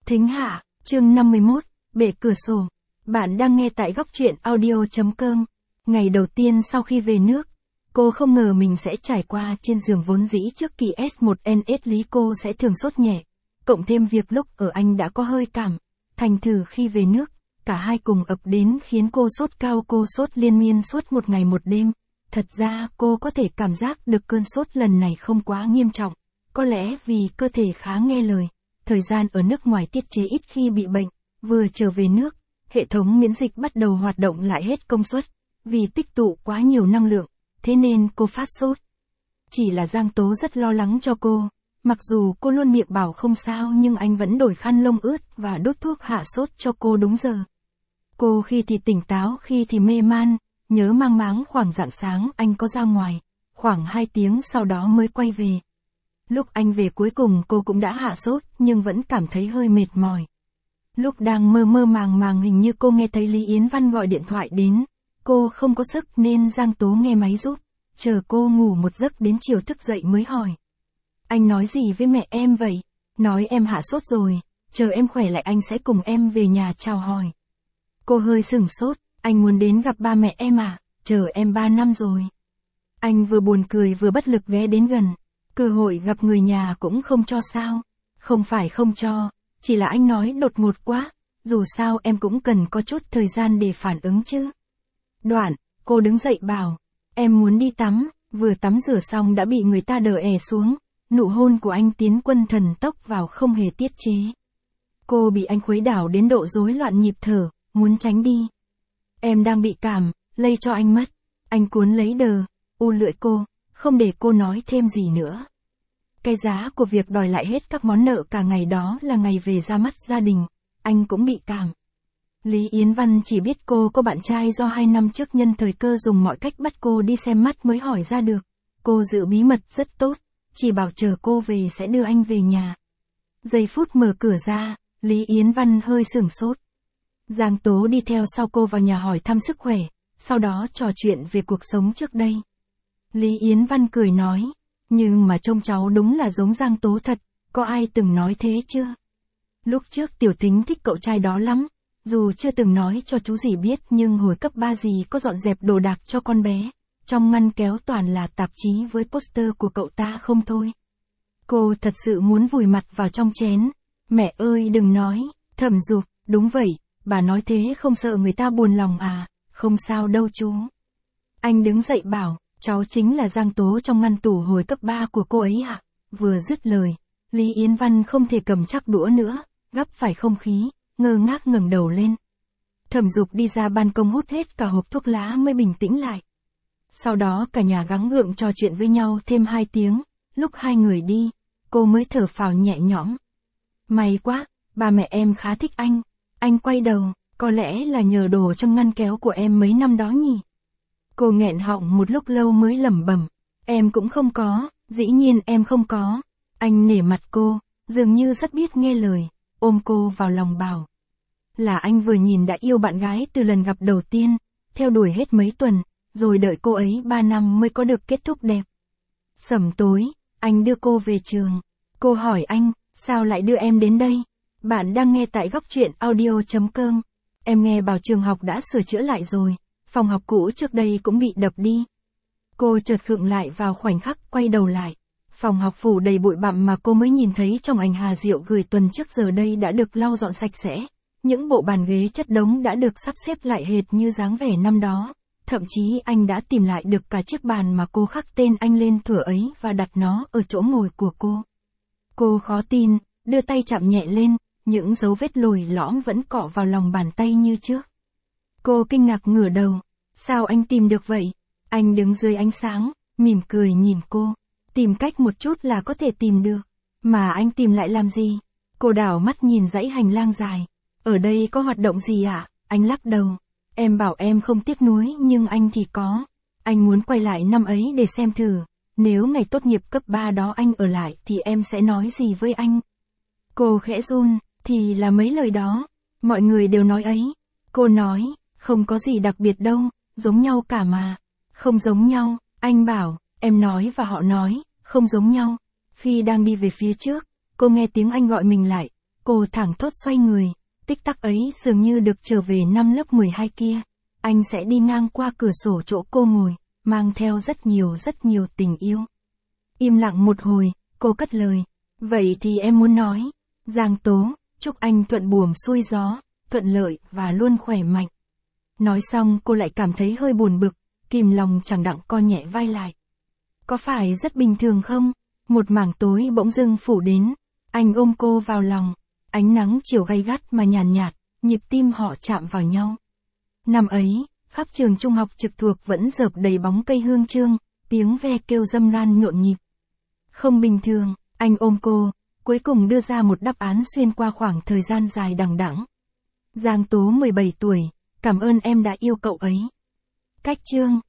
Thính hạ, chương 51, bể cửa sổ. Bạn đang nghe tại góc truyện audio.com. Ngày đầu tiên sau khi về nước, cô không ngờ mình sẽ trải qua trên giường vốn dĩ trước kỳ S1NS lý cô sẽ thường sốt nhẹ. Cộng thêm việc lúc ở Anh đã có hơi cảm. Thành thử khi về nước, cả hai cùng ập đến khiến cô sốt cao, cô sốt liên miên suốt một ngày một đêm. Thật ra cô có thể cảm giác được cơn sốt lần này không quá nghiêm trọng. Có lẽ vì cơ thể khá nghe lời. Thời gian ở nước ngoài tiết chế ít khi bị bệnh, vừa trở về nước, hệ thống miễn dịch bắt đầu hoạt động lại hết công suất, vì tích tụ quá nhiều năng lượng, thế nên cô phát sốt. Chỉ là Giang Tố rất lo lắng cho cô, mặc dù cô luôn miệng bảo không sao nhưng anh vẫn đổi khăn lông ướt và đốt thuốc hạ sốt cho cô đúng giờ. Cô khi thì tỉnh táo khi thì mê man, nhớ mang máng khoảng rạng sáng anh có ra ngoài, khoảng 2 tiếng sau đó mới quay về. Lúc anh về cuối cùng cô cũng đã hạ sốt nhưng vẫn cảm thấy hơi mệt mỏi. Lúc đang mơ mơ màng màng hình như cô nghe thấy Lý Yến Văn gọi điện thoại đến. Cô không có sức nên Giang Tố nghe máy giúp. Chờ cô ngủ một giấc đến chiều thức dậy mới hỏi. Anh nói gì với mẹ em vậy? Nói em hạ sốt rồi, chờ em khỏe lại anh sẽ cùng em về nhà chào hỏi. Cô hơi sửng sốt, anh muốn đến gặp ba mẹ em à? Chờ em 3 năm rồi. Anh vừa buồn cười vừa bất lực ghé đến gần. Cơ hội gặp người nhà cũng không cho sao? Không phải không cho, chỉ là anh nói đột ngột quá, dù sao em cũng cần có chút thời gian để phản ứng chứ. Đoạn, cô đứng dậy bảo, em muốn đi tắm, vừa tắm rửa xong đã bị người ta đờ è xuống, nụ hôn của anh tiến quân thần tốc vào không hề tiết chế. Cô bị anh khuấy đảo đến độ rối loạn nhịp thở, muốn tránh đi. Em đang bị cảm, lây cho anh mất. Anh cuốn lấy đờ, lưỡi cô, không để cô nói thêm gì nữa. Cái giá của việc đòi lại hết các món nợ cả ngày đó là ngày về ra mắt gia đình, anh cũng bị cảm. Lý Yến Văn chỉ biết cô có bạn trai do 2 năm trước nhân thời cơ dùng mọi cách bắt cô đi xem mắt mới hỏi ra được. Cô giữ bí mật rất tốt, chỉ bảo chờ cô về sẽ đưa anh về nhà. Giây phút mở cửa ra, Lý Yến Văn hơi sửng sốt. Giang Tố đi theo sau cô vào nhà hỏi thăm sức khỏe, sau đó trò chuyện về cuộc sống trước đây. Lý Yến Văn cười nói, nhưng mà trông cháu đúng là giống Giang Tố thật, có ai từng nói thế chưa? Lúc trước Tiểu Thính thích cậu trai đó lắm, dù chưa từng nói cho chú gì biết nhưng hồi cấp 3 gì có dọn dẹp đồ đạc cho con bé, trong ngăn kéo toàn là tạp chí với poster của cậu ta không thôi. Cô thật sự muốn vùi mặt vào trong chén. Mẹ ơi đừng nói, Thẩm Dục, đúng vậy, bà nói thế không sợ người ta buồn lòng à? Không sao đâu chú. Anh đứng dậy bảo, cháu chính là Giang Tố trong ngăn tủ hồi cấp 3 của cô ấy ạ. Vừa dứt lời, Lý Yến Văn không thể cầm chắc đũa nữa, gắp phải không khí, ngơ ngác ngẩng đầu lên. Thẩm Dục đi ra ban công hút hết cả hộp thuốc lá mới bình tĩnh lại. Sau đó cả nhà gắng gượng trò chuyện với nhau thêm 2 tiếng, lúc hai người đi, cô mới thở phào nhẹ nhõm. May quá, ba mẹ em khá thích anh. Anh quay đầu, có lẽ là nhờ đồ trong ngăn kéo của em mấy năm đó nhỉ? Cô nghẹn họng một lúc lâu mới lẩm bẩm, em cũng không có, dĩ nhiên em không có. Anh nể mặt cô, dường như rất biết nghe lời, ôm cô vào lòng bảo. Là anh vừa nhìn đã yêu bạn gái từ lần gặp đầu tiên, theo đuổi hết mấy tuần, rồi đợi cô ấy 3 năm mới có được kết thúc đẹp. Sẩm tối, anh đưa cô về trường. Cô hỏi anh, sao lại đưa em đến đây? Bạn đang nghe tại góc truyện audio.com. Em nghe bảo trường học đã sửa chữa lại rồi, phòng học cũ trước đây cũng bị đập đi. Cô chợt khựng lại vào khoảnh khắc quay đầu lại. Phòng học phủ đầy bụi bặm mà cô mới nhìn thấy trong ảnh Hà Diệu gửi tuần trước giờ đây đã được lau dọn sạch sẽ. Những bộ bàn ghế chất đống đã được sắp xếp lại hệt như dáng vẻ năm đó. Thậm chí anh đã tìm lại được cả chiếc bàn mà cô khắc tên anh lên thuở ấy và đặt nó ở chỗ ngồi của cô. Cô khó tin, đưa tay chạm nhẹ lên, những dấu vết lồi lõm vẫn cọ vào lòng bàn tay như trước. Cô kinh ngạc ngửa đầu, sao anh tìm được vậy? Anh đứng dưới ánh sáng, mỉm cười nhìn cô. Tìm cách một chút là có thể tìm được, mà anh tìm lại làm gì? Cô đảo mắt nhìn dãy hành lang dài. Ở đây có hoạt động gì ạ? Anh lắc đầu. Em bảo em không tiếc nuối nhưng anh thì có. Anh muốn quay lại năm ấy để xem thử. Nếu ngày tốt nghiệp cấp 3 đó anh ở lại thì em sẽ nói gì với anh? Cô khẽ run, thì là mấy lời đó. Mọi người đều nói ấy. Cô nói, không có gì đặc biệt đâu, giống nhau cả mà. Không giống nhau, anh bảo, em nói và họ nói, không giống nhau. Khi đang đi về phía trước, cô nghe tiếng anh gọi mình lại. Cô thẳng thốt xoay người, tích tắc ấy dường như được trở về năm lớp 12 kia. Anh sẽ đi ngang qua cửa sổ chỗ cô ngồi, mang theo rất nhiều tình yêu. Im lặng một hồi, cô cất lời. Vậy thì em muốn nói, Giang Tố, chúc anh thuận buồm xuôi gió, thuận lợi và luôn khỏe mạnh. Nói xong cô lại cảm thấy hơi buồn bực, kìm lòng chẳng đặng co nhẹ vai lại. Có phải rất bình thường không? Một mảng tối bỗng dưng phủ đến, anh ôm cô vào lòng, ánh nắng chiều gay gắt mà nhàn nhạt, nhịp tim họ chạm vào nhau. Năm ấy, khắp trường trung học trực thuộc vẫn rợp đầy bóng cây hương chương, tiếng ve kêu râm ran nhộn nhịp. Không bình thường, anh ôm cô, cuối cùng đưa ra một đáp án xuyên qua khoảng thời gian dài đằng đẵng. Giang Tố 17 tuổi, cảm ơn em đã yêu cậu ấy. Cách chương